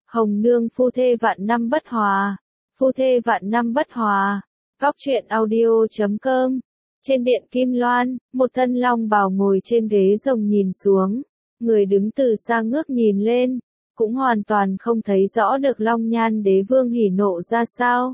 Hồng nương phu thê vạn năm bất hòa. Phu thê vạn năm bất hòa. Góc truyện audio.com. Trên điện Kim Loan, một thân long bào ngồi trên ghế rồng nhìn xuống. Người đứng từ xa ngước nhìn lên, cũng hoàn toàn không thấy rõ được Long Nhan Đế Vương hỉ nộ ra sao.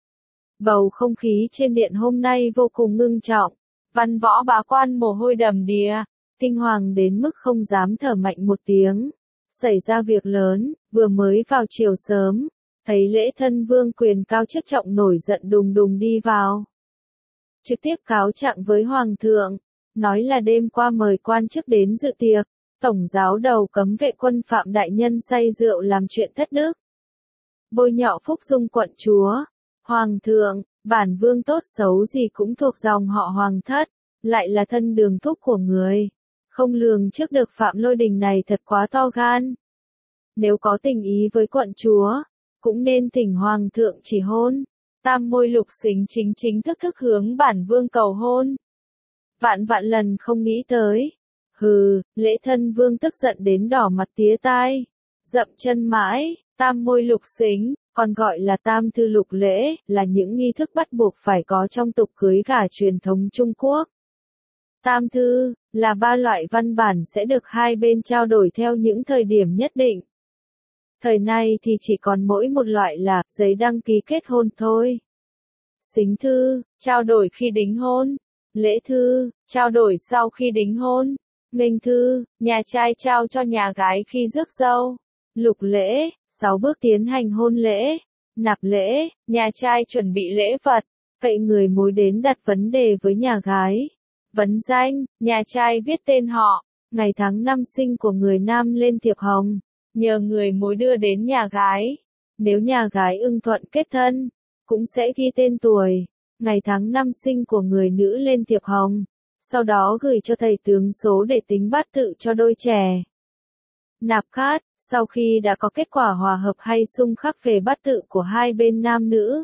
Bầu không khí trên điện hôm nay vô cùng ngưng trọng. Văn võ bá quan mồ hôi đầm đìa, kinh hoàng đến mức không dám thở mạnh một tiếng. Xảy ra việc lớn, vừa mới vào chiều sớm, thấy lễ thân vương quyền cao chức trọng nổi giận đùng đùng đi vào. Trực tiếp cáo trạng với Hoàng thượng, nói là đêm qua mời quan chức đến dự tiệc, tổng giáo đầu cấm vệ quân Phạm Đại Nhân say rượu làm chuyện thất đức. Bôi nhọ phúc dung quận chúa. Hoàng thượng, bản vương tốt xấu gì cũng thuộc dòng họ Hoàng thất, lại là thân đường thúc của người. Không lường trước được Phạm Lôi Đình này thật quá to gan. Nếu có tình ý với quận chúa, cũng nên thỉnh Hoàng thượng chỉ hôn. Tam môi lục xính chính thức hướng bản vương cầu hôn. Vạn vạn lần không nghĩ tới. Hừ, lễ thân vương tức giận đến đỏ mặt tía tai. Dậm chân mãi, tam môi lục xính, còn gọi là tam thư lục lễ, là những nghi thức bắt buộc phải có trong tục cưới gả truyền thống Trung Quốc. Tam thư, là 3 loại văn bản sẽ được hai bên trao đổi theo những thời điểm nhất định. Thời nay thì chỉ còn mỗi một loại là giấy đăng ký kết hôn thôi. Xính thư, trao đổi khi đính hôn. Lễ thư, trao đổi sau khi đính hôn. Nghênh thư, nhà trai trao cho nhà gái khi rước dâu. Lục lễ, 6 bước tiến hành hôn lễ. Nạp lễ, nhà trai chuẩn bị lễ vật, cậy người mối đến đặt vấn đề với nhà gái. Vấn danh, nhà trai viết tên họ, ngày tháng năm sinh của người nam lên thiệp hồng, nhờ người mối đưa đến nhà gái. Nếu nhà gái ưng thuận kết thân, cũng sẽ ghi tên tuổi, ngày tháng năm sinh của người nữ lên thiệp hồng, sau đó gửi cho thầy tướng số để tính bát tự cho đôi trẻ. Nạp khát, sau khi đã có kết quả hòa hợp hay xung khắc về bát tự của hai bên nam nữ,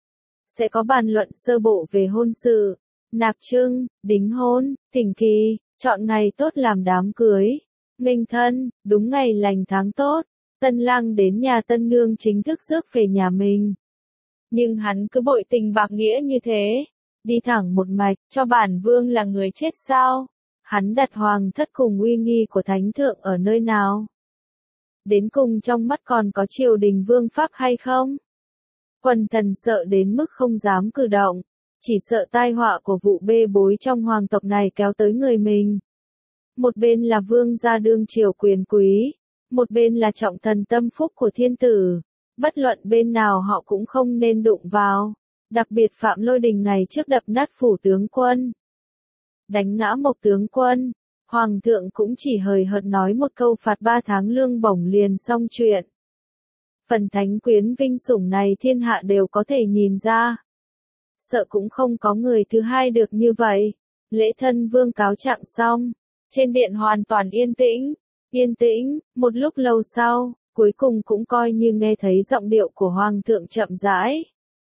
sẽ có bàn luận sơ bộ về hôn sự. Nạp trưng, đính hôn, thỉnh kỳ, chọn ngày tốt làm đám cưới. Nghênh thân, đúng ngày lành tháng tốt, tân lang đến nhà tân nương chính thức rước về nhà mình. Nhưng hắn cứ bội tình bạc nghĩa như thế, đi thẳng một mạch, cho bản vương là người chết sao? Hắn đặt hoàng thất cùng uy nghi của thánh thượng ở nơi nào? Đến cùng trong mắt còn có triều đình vương pháp hay không? Quần thần sợ đến mức không dám cử động, chỉ sợ tai họa của vụ bê bối trong hoàng tộc này kéo tới người mình. Một bên là vương gia đương triều quyền quý, một bên là trọng thần tâm phúc của thiên tử. Bất luận bên nào họ cũng không nên đụng vào. Đặc biệt Phạm Lôi Đình ngày trước đập nát phủ tướng quân, đánh ngã Mộc tướng quân, Hoàng thượng cũng chỉ hời hợt nói một câu phạt 3 tháng lương bổng liền xong chuyện. Phần thánh quyến vinh sủng này thiên hạ đều có thể nhìn ra. Sợ cũng không có người thứ hai được như vậy. Lễ thân vương cáo trạng xong, trên điện hoàn toàn yên tĩnh. Yên tĩnh, một lúc lâu sau, cuối cùng cũng coi như nghe thấy giọng điệu của Hoàng thượng chậm rãi.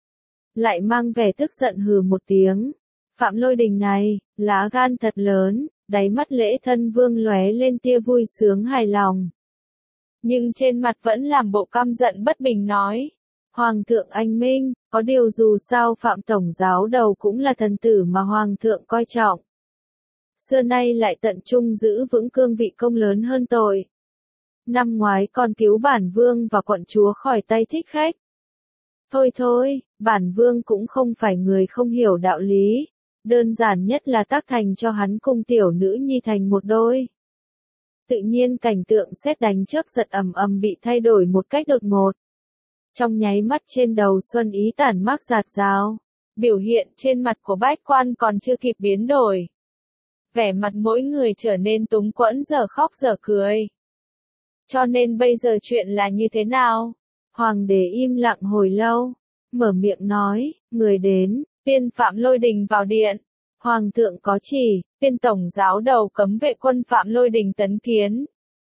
Lại mang vẻ tức giận hừ một tiếng. Phạm Lôi Đình này, lá gan thật lớn, đáy mắt lễ thân vương lóe lên tia vui sướng hài lòng. Nhưng trên mặt vẫn làm bộ căm giận bất bình nói. Hoàng thượng anh minh, có điều dù sao Phạm tổng giáo đầu cũng là thần tử mà Hoàng thượng coi trọng. Xưa nay lại tận trung giữ vững cương vị công lớn hơn tội. Năm ngoái còn cứu bản vương và quận chúa khỏi tay thích khách. Thôi, bản vương cũng không phải người không hiểu đạo lý. Đơn giản nhất là tác thành cho hắn cùng tiểu nữ nhi thành một đôi. Tự nhiên cảnh tượng sét đánh chớp giật ầm bị thay đổi một cách đột ngột. Trong nháy mắt trên đầu Xuân ý tản mát rạt rào. Biểu hiện trên mặt của bách quan còn chưa kịp biến đổi. Vẻ mặt mỗi người trở nên túng quẫn giờ khóc giờ cười. Cho nên bây giờ chuyện là như thế nào? Hoàng đế im lặng hồi lâu, mở miệng nói, người đến, viên Phạm Lôi Đình vào điện. Hoàng thượng có chỉ, viên tổng giáo đầu cấm vệ quân Phạm Lôi Đình tấn kiến.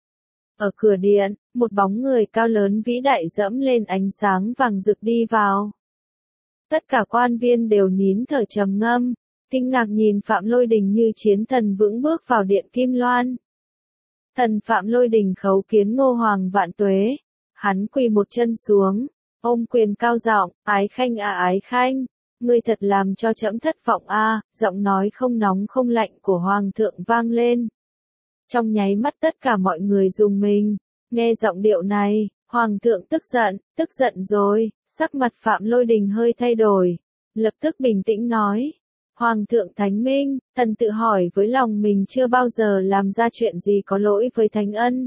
Ở cửa điện, một bóng người cao lớn vĩ đại dẫm lên ánh sáng vàng rực đi vào. Tất cả quan viên đều nín thở trầm ngâm, kinh ngạc nhìn Phạm Lôi Đình như chiến thần vững bước vào điện Kim Loan. Thần Phạm Lôi Đình khấu kiến Ngô Hoàng vạn tuế. Hắn quỳ một chân xuống, ôm quyền cao giọng, ái khanh à ái khanh, ngươi thật làm cho trẫm thất vọng a. Giọng nói không nóng không lạnh của hoàng thượng vang lên. Trong nháy mắt tất cả mọi người rùng mình, nghe giọng điệu này, hoàng thượng tức giận rồi, sắc mặt Phạm Lôi Đình hơi thay đổi, lập tức bình tĩnh nói. Hoàng thượng thánh minh, thần tự hỏi với lòng mình chưa bao giờ làm ra chuyện gì có lỗi với thánh ân.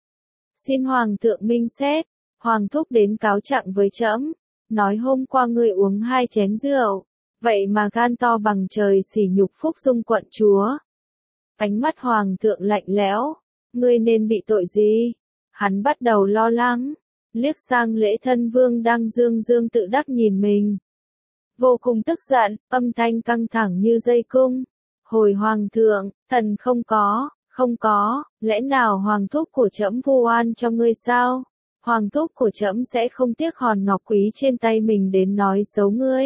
Xin hoàng thượng minh xét, hoàng thúc đến cáo trạng với trẫm, nói hôm qua ngươi uống 2 chén rượu, vậy mà gan to bằng trời sỉ nhục Phúc Dung quận chúa. Ánh mắt hoàng thượng lạnh lẽo, ngươi nên bị tội gì? Hắn bắt đầu lo lắng, liếc sang Lễ Thân Vương đang dương dương tự đắc nhìn mình. Vô cùng tức giận, âm thanh căng thẳng như dây cung. Hồi hoàng thượng, thần không có, lẽ nào hoàng thúc của trẫm vu oan cho ngươi sao? Hoàng thúc của trẫm sẽ không tiếc hòn ngọc quý trên tay mình đến nói xấu ngươi,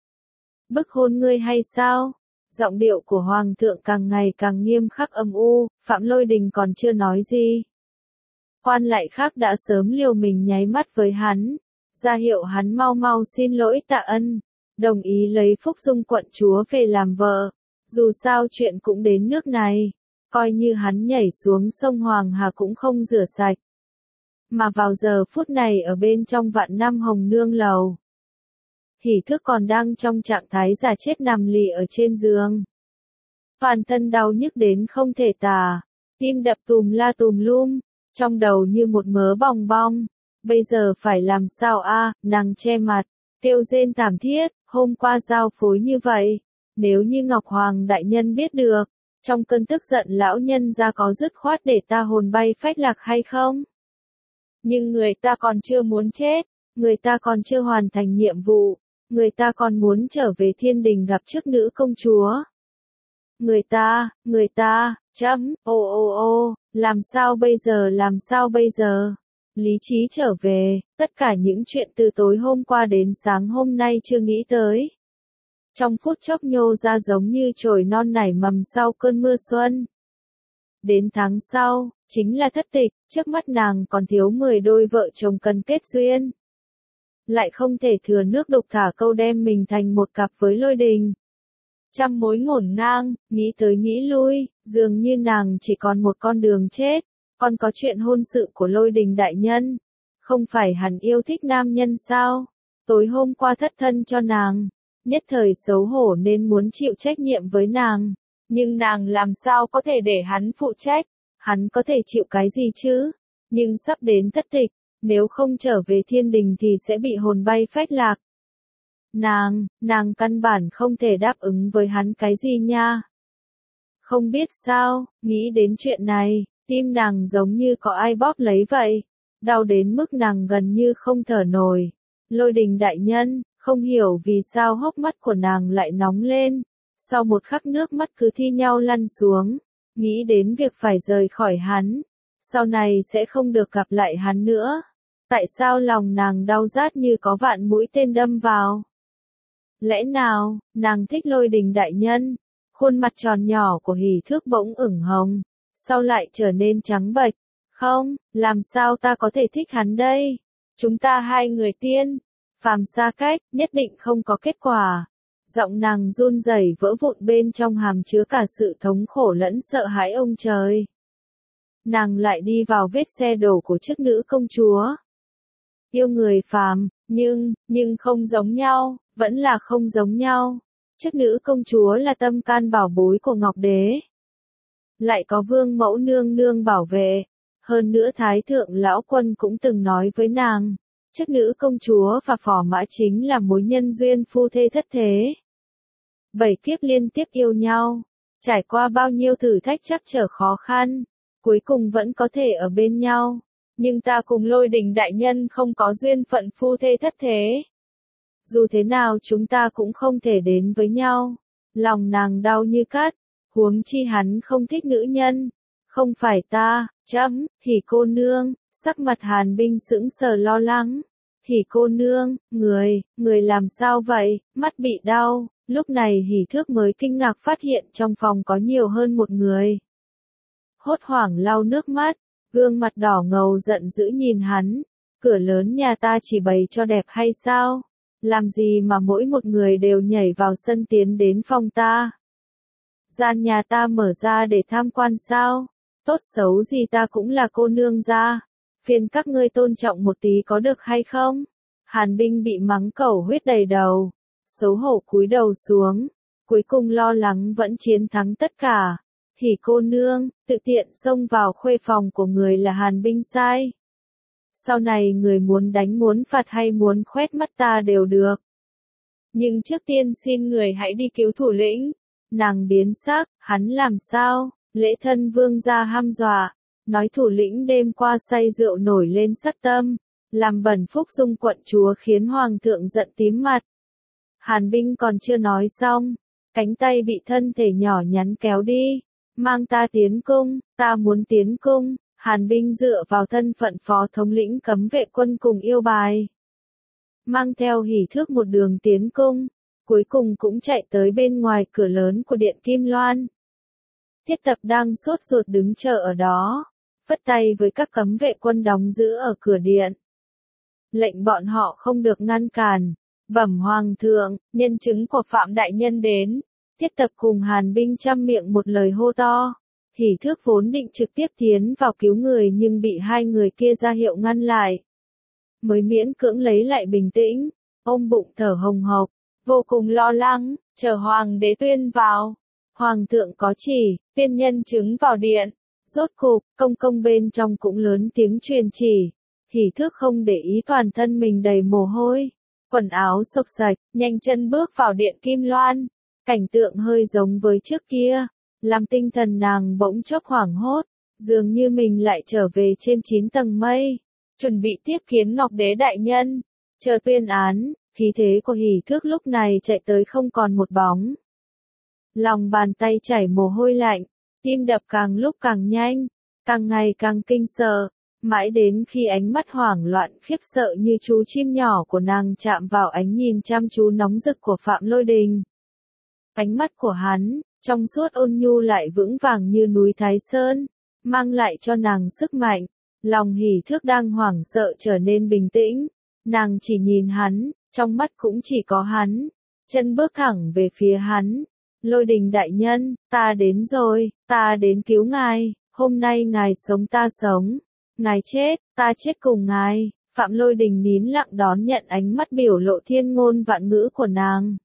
bức hôn ngươi hay sao? Giọng điệu của hoàng thượng càng ngày càng nghiêm khắc âm u, Phạm Lôi Đình còn chưa nói gì. Quan lại khác đã sớm liều mình nháy mắt với hắn, ra hiệu hắn mau mau xin lỗi tạ ân, đồng ý lấy Phúc Dung quận chúa về làm vợ. Dù sao chuyện cũng đến nước này, coi như hắn nhảy xuống sông Hoàng Hà cũng không rửa sạch. Mà vào giờ phút này ở bên trong Vạn Năm Hồng Nương lầu, Hỷ Thước còn đang trong trạng thái già chết nằm lì ở trên giường. Toàn thân đau nhức đến không thể tả, tim đập tùm la tùm lum, trong đầu như một mớ bong bong. Bây giờ phải làm sao a? Nàng che mặt, kêu rên thảm thiết, hôm qua giao phối như vậy, nếu như Ngọc Hoàng đại nhân biết được, trong cơn tức giận lão nhân ra có dứt khoát để ta hồn bay phách lạc hay không? Nhưng người ta còn chưa muốn chết, người ta còn chưa hoàn thành nhiệm vụ, người ta còn muốn trở về thiên đình gặp chức nữ công chúa. Người ta, chấm, làm sao bây giờ? Lý trí trở về, tất cả những chuyện từ tối hôm qua đến sáng hôm nay chưa nghĩ tới. Trong phút chốc nhô ra giống như chồi non nảy mầm sau cơn mưa xuân. Đến tháng sau, chính là thất tịch, trước mắt nàng còn thiếu 10 đôi vợ chồng cần kết duyên. Lại không thể thừa nước đục thả câu đem mình thành một cặp với Lôi Đình. Trăm mối ngổn ngang, nghĩ tới nghĩ lui, dường như nàng chỉ còn một con đường chết. Còn có chuyện hôn sự của Lôi Đình đại nhân. Không phải hắn yêu thích nam nhân sao? Tối hôm qua thất thân cho nàng, nhất thời xấu hổ nên muốn chịu trách nhiệm với nàng. Nhưng nàng làm sao có thể để hắn phụ trách? Hắn có thể chịu cái gì chứ? Nhưng sắp đến thất tịch, nếu không trở về thiên đình thì sẽ bị hồn bay phách lạc. Nàng căn bản không thể đáp ứng với hắn cái gì nha. Không biết sao, nghĩ đến chuyện này, tim nàng giống như có ai bóp lấy vậy, đau đến mức nàng gần như không thở nổi. Lôi Đình đại nhân, không hiểu vì sao hốc mắt của nàng lại nóng lên, sau một khắc nước mắt cứ thi nhau lăn xuống, nghĩ đến việc phải rời khỏi hắn, sau này sẽ không được gặp lại hắn nữa. Tại sao lòng nàng đau rát như có vạn mũi tên đâm vào? Lẽ nào, nàng thích Lôi Đình đại nhân? Khuôn mặt tròn nhỏ của Hỷ Thước bỗng ửng hồng, sau lại trở nên trắng bệch. Không, làm sao ta có thể thích hắn đây? Chúng ta hai người tiên, phàm xa cách, nhất định không có kết quả. Giọng nàng run rẩy vỡ vụn bên trong hàm chứa cả sự thống khổ lẫn sợ hãi ông trời. Nàng lại đi vào vết xe đổ của chức nữ công chúa. Yêu người phàm, nhưng không giống nhau, vẫn là không giống nhau. Chức nữ công chúa là tâm can bảo bối của Ngọc Đế. Lại có vương mẫu nương nương bảo vệ. Hơn nữa Thái thượng lão quân cũng từng nói với nàng, chức nữ công chúa và phò mã chính là mối nhân duyên phu thê thất thế. 7 kiếp liên tiếp yêu nhau, trải qua bao nhiêu thử thách trắc trở khó khăn, cuối cùng vẫn có thể ở bên nhau. Nhưng ta cùng Lôi Đình đại nhân không có duyên phận phu thê thất thế. Dù thế nào chúng ta cũng không thể đến với nhau. Lòng nàng đau như cắt, huống chi hắn không thích nữ nhân. Không phải ta, chấm, Hỷ cô nương, sắc mặt Hàn Binh sững sờ lo lắng. Hỷ cô nương, người làm sao vậy, mắt bị đau. Lúc này Hỷ Thước mới kinh ngạc phát hiện trong phòng có nhiều hơn một người. Hốt hoảng lau nước mắt, gương mặt đỏ ngầu giận dữ nhìn hắn, cửa lớn nhà ta chỉ bày cho đẹp hay sao? Làm gì mà mỗi một người đều nhảy vào sân tiến đến phòng ta? Gian nhà ta mở ra để tham quan sao? Tốt xấu gì ta cũng là cô nương gia. Phiền các ngươi tôn trọng một tí có được hay không? Hàn Binh bị mắng cẩu huyết đầy đầu. Xấu hổ cúi đầu xuống. Cuối cùng lo lắng vẫn chiến thắng tất cả. Hỉ cô nương, tự tiện xông vào khuê phòng của người là Hàn Binh sai. Sau này người muốn đánh muốn phạt hay muốn khoét mắt ta đều được. Nhưng trước tiên xin người hãy đi cứu thủ lĩnh. Nàng biến sắc, hắn làm sao? Lễ thân vương ra hăm dọa. Nói thủ lĩnh đêm qua say rượu nổi lên sát tâm. Làm bẩn phúc dung quận chúa khiến hoàng thượng giận tím mặt. Hàn Binh còn chưa nói xong. Cánh tay bị thân thể nhỏ nhắn kéo đi. Mang ta tiến cung, ta muốn tiến cung. Hàn Binh dựa vào thân phận phó thống lĩnh cấm vệ quân cùng yêu bài. Mang theo Hỉ Thước một đường tiến cung, cuối cùng cũng chạy tới bên ngoài cửa lớn của điện Kim Loan. Thiết Tập đang sốt ruột đứng chờ ở đó, phất tay với các cấm vệ quân đóng giữ ở cửa điện. Lệnh bọn họ không được ngăn cản, bẩm hoàng thượng, nhân chứng của Phạm đại nhân đến. Thiết Tập cùng Hàn Binh trăm miệng một lời hô to. Hỉ Thước vốn định trực tiếp tiến vào cứu người nhưng bị hai người kia ra hiệu ngăn lại. Mới miễn cưỡng lấy lại bình tĩnh, ôm bụng thở hồng hộc, vô cùng lo lắng, chờ hoàng đế tuyên vào. Hoàng thượng có chỉ, tuyên nhân chứng vào điện. Rốt cục, công công bên trong cũng lớn tiếng truyền chỉ. Hỉ Thước không để ý toàn thân mình đầy mồ hôi, quần áo xộc xạch, nhanh chân bước vào điện Kim Loan. Cảnh tượng hơi giống với trước kia. Làm tinh thần nàng bỗng chốc hoảng hốt, dường như mình lại trở về trên 9 tầng mây, chuẩn bị tiếp kiến Ngọc Đế đại nhân, chờ tuyên án. Khí thế của Hỉ Thước lúc này chạy tới không còn một bóng. Lòng bàn tay chảy mồ hôi lạnh, tim đập càng lúc càng nhanh, càng ngày càng kinh sợ, mãi đến khi ánh mắt hoảng loạn khiếp sợ như chú chim nhỏ của nàng chạm vào ánh nhìn chăm chú nóng rực của Phạm Lôi Đình. Ánh mắt của hắn, trong suốt ôn nhu lại vững vàng như núi Thái Sơn, mang lại cho nàng sức mạnh. Lòng Hỉ Thước đang hoảng sợ trở nên bình tĩnh, nàng chỉ nhìn hắn, trong mắt cũng chỉ có hắn, chân bước thẳng về phía hắn. Lôi Đình đại nhân, ta đến rồi, ta đến cứu ngài, hôm nay ngài sống ta sống, ngài chết, ta chết cùng ngài. Phạm Lôi Đình nín lặng đón nhận ánh mắt biểu lộ thiên ngôn vạn ngữ của nàng.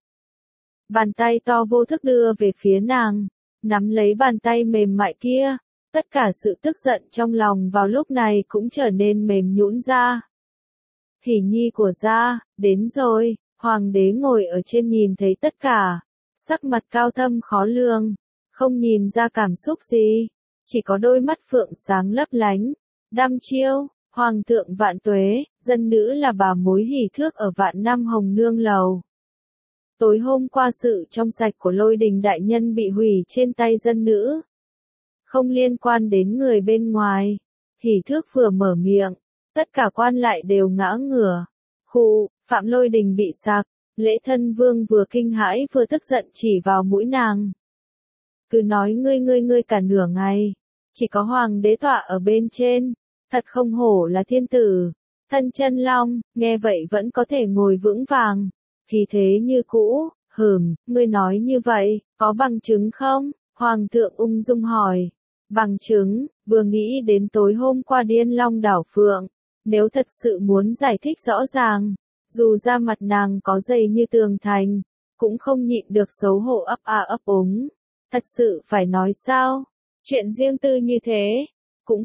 Bàn tay to vô thức đưa về phía nàng, nắm lấy bàn tay mềm mại kia, tất cả sự tức giận trong lòng vào lúc này cũng trở nên mềm nhũn ra. Hỉ nhi của gia, đến rồi. Hoàng đế ngồi ở trên nhìn thấy tất cả, sắc mặt cao thâm khó lường, không nhìn ra cảm xúc gì, chỉ có đôi mắt phượng sáng lấp lánh, đăm chiêu. Hoàng thượng vạn tuế, dân nữ là bà mối Hỉ Thước ở Vạn Năm Hồng Nương lầu. Tối hôm qua sự trong sạch của Lôi Đình đại nhân bị hủy trên tay dân nữ, không liên quan đến người bên ngoài. Hỉ Thước vừa mở miệng, tất cả quan lại đều ngã ngửa. Khụ, Phạm Lôi Đình bị sặc, Lễ thân vương vừa kinh hãi vừa tức giận chỉ vào mũi nàng. Cứ nói ngươi cả nửa ngày, chỉ có hoàng đế tọa ở bên trên, thật không hổ là thiên tử. Thân chân long, nghe vậy vẫn có thể ngồi vững vàng, khí thế như cũ. Ngươi nói như vậy, có bằng chứng không? Hoàng thượng ung dung hỏi. Bằng chứng, vừa nghĩ đến tối hôm qua Điên Long đảo Phượng, nếu thật sự muốn giải thích rõ ràng, dù da mặt nàng có dày như tường thành, cũng không nhịn được xấu hổ ấp úng. Thật sự phải nói sao? Chuyện riêng tư như thế, cũng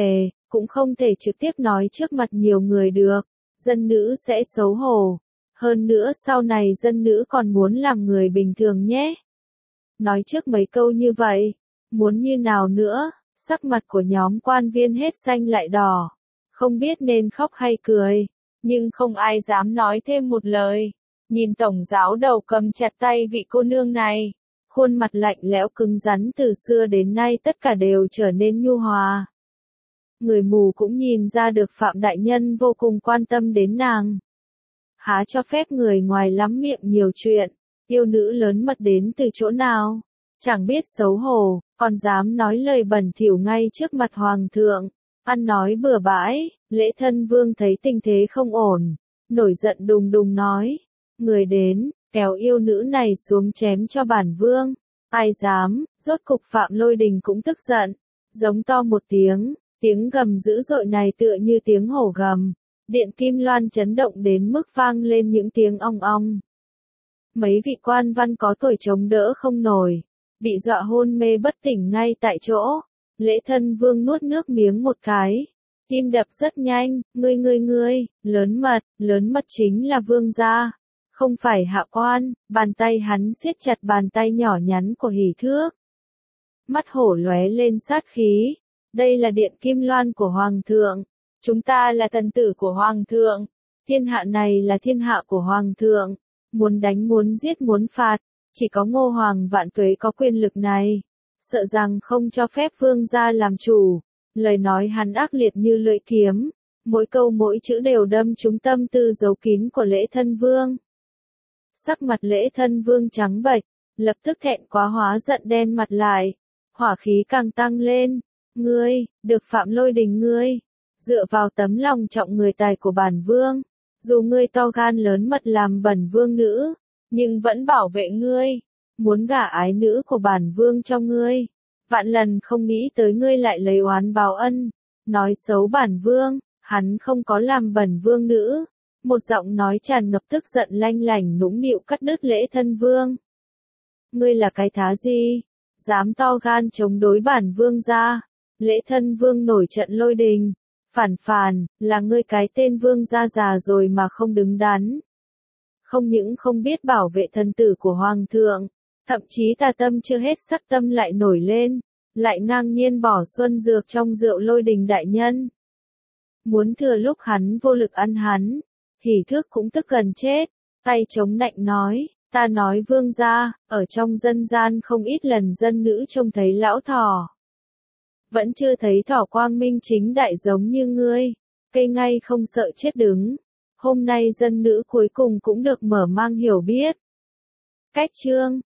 không thể trực tiếp nói trước mặt nhiều người được, dân nữ sẽ xấu hổ. Hơn nữa sau này dân nữ còn muốn làm người bình thường nhé. Nói trước mấy câu như vậy, muốn như nào nữa, sắc mặt của nhóm quan viên hết xanh lại đỏ, không biết nên khóc hay cười, nhưng không ai dám nói thêm một lời. Nhìn tổng giáo đầu cầm chặt tay vị cô nương này, khuôn mặt lạnh lẽo cứng rắn từ xưa đến nay tất cả đều trở nên nhu hòa. Người mù cũng nhìn ra được Phạm đại nhân vô cùng quan tâm đến nàng. Há cho phép người ngoài lắm miệng nhiều chuyện, yêu nữ lớn mật đến từ chỗ nào, chẳng biết xấu hổ, còn dám nói lời bẩn thỉu ngay trước mặt hoàng thượng. ăn nói bừa bãi. Lễ Thân Vương thấy tình thế không ổn, nổi giận đùng đùng nói, người đến, kéo yêu nữ này xuống chém cho bản vương. Ai dám, rốt cục Phạm Lôi Đình cũng tức giận, giống to một tiếng, tiếng gầm dữ dội này tựa như tiếng hổ gầm. Điện Kim Loan chấn động đến mức vang lên những tiếng ong ong. Mấy vị quan văn có tuổi chống đỡ không nổi, bị dọa hôn mê bất tỉnh ngay tại chỗ. Lễ Thân Vương nuốt nước miếng một cái, tim đập rất nhanh, ngươi, lớn mật chính là vương gia, không phải hạ quan. Bàn tay hắn siết chặt bàn tay nhỏ nhắn của Hỉ Thước. Mắt hổ lóe lên sát khí, đây là Điện Kim Loan của Hoàng thượng, chúng ta là thần tử của Hoàng thượng, thiên hạ này là thiên hạ của Hoàng thượng, muốn đánh muốn giết muốn phạt, chỉ có Ngô Hoàng Vạn Tuế có quyền lực này, sợ rằng không cho phép vương gia làm chủ. Lời nói hắn ác liệt như lưỡi kiếm, mỗi câu mỗi chữ đều đâm trúng tâm tư giấu kín của Lễ Thân Vương. Sắc mặt Lễ Thân Vương trắng bệch, lập tức thẹn quá hóa giận đen mặt lại, hỏa khí càng tăng lên. Ngươi, được Phạm Lôi Đình ngươi, dựa vào tấm lòng trọng người tài của bản vương, dù ngươi to gan lớn mật làm bẩn vương nữ, nhưng vẫn bảo vệ ngươi, muốn gả ái nữ của bản vương cho ngươi. Vạn lần không nghĩ tới ngươi lại lấy oán báo ân, nói xấu bản vương, hắn không có làm bẩn vương nữ. Một giọng nói tràn ngập tức giận lanh lảnh nũng nịu cắt đứt Lễ Thân Vương. Ngươi là cái thá gì? Dám to gan chống đối bản vương gia? Lễ Thân Vương nổi trận lôi đình. Phản, là ngươi cái tên vương gia già rồi mà không đứng đắn. Không những không biết bảo vệ thân tử của Hoàng thượng, thậm chí tà tâm chưa hết sắc tâm lại nổi lên, lại ngang nhiên bỏ xuân dược trong rượu Lôi Đình đại nhân. Muốn thừa lúc hắn vô lực ăn hắn, Hỉ Thước cũng tức gần chết, tay chống nạnh nói, ta nói vương gia, ở trong dân gian không ít lần dân nữ trông thấy lão thỏ. Vẫn chưa thấy thỏ quang minh chính đại giống như ngươi, cây ngay không sợ chết đứng. Hôm nay dân nữ cuối cùng cũng được mở mang hiểu biết. Cách chương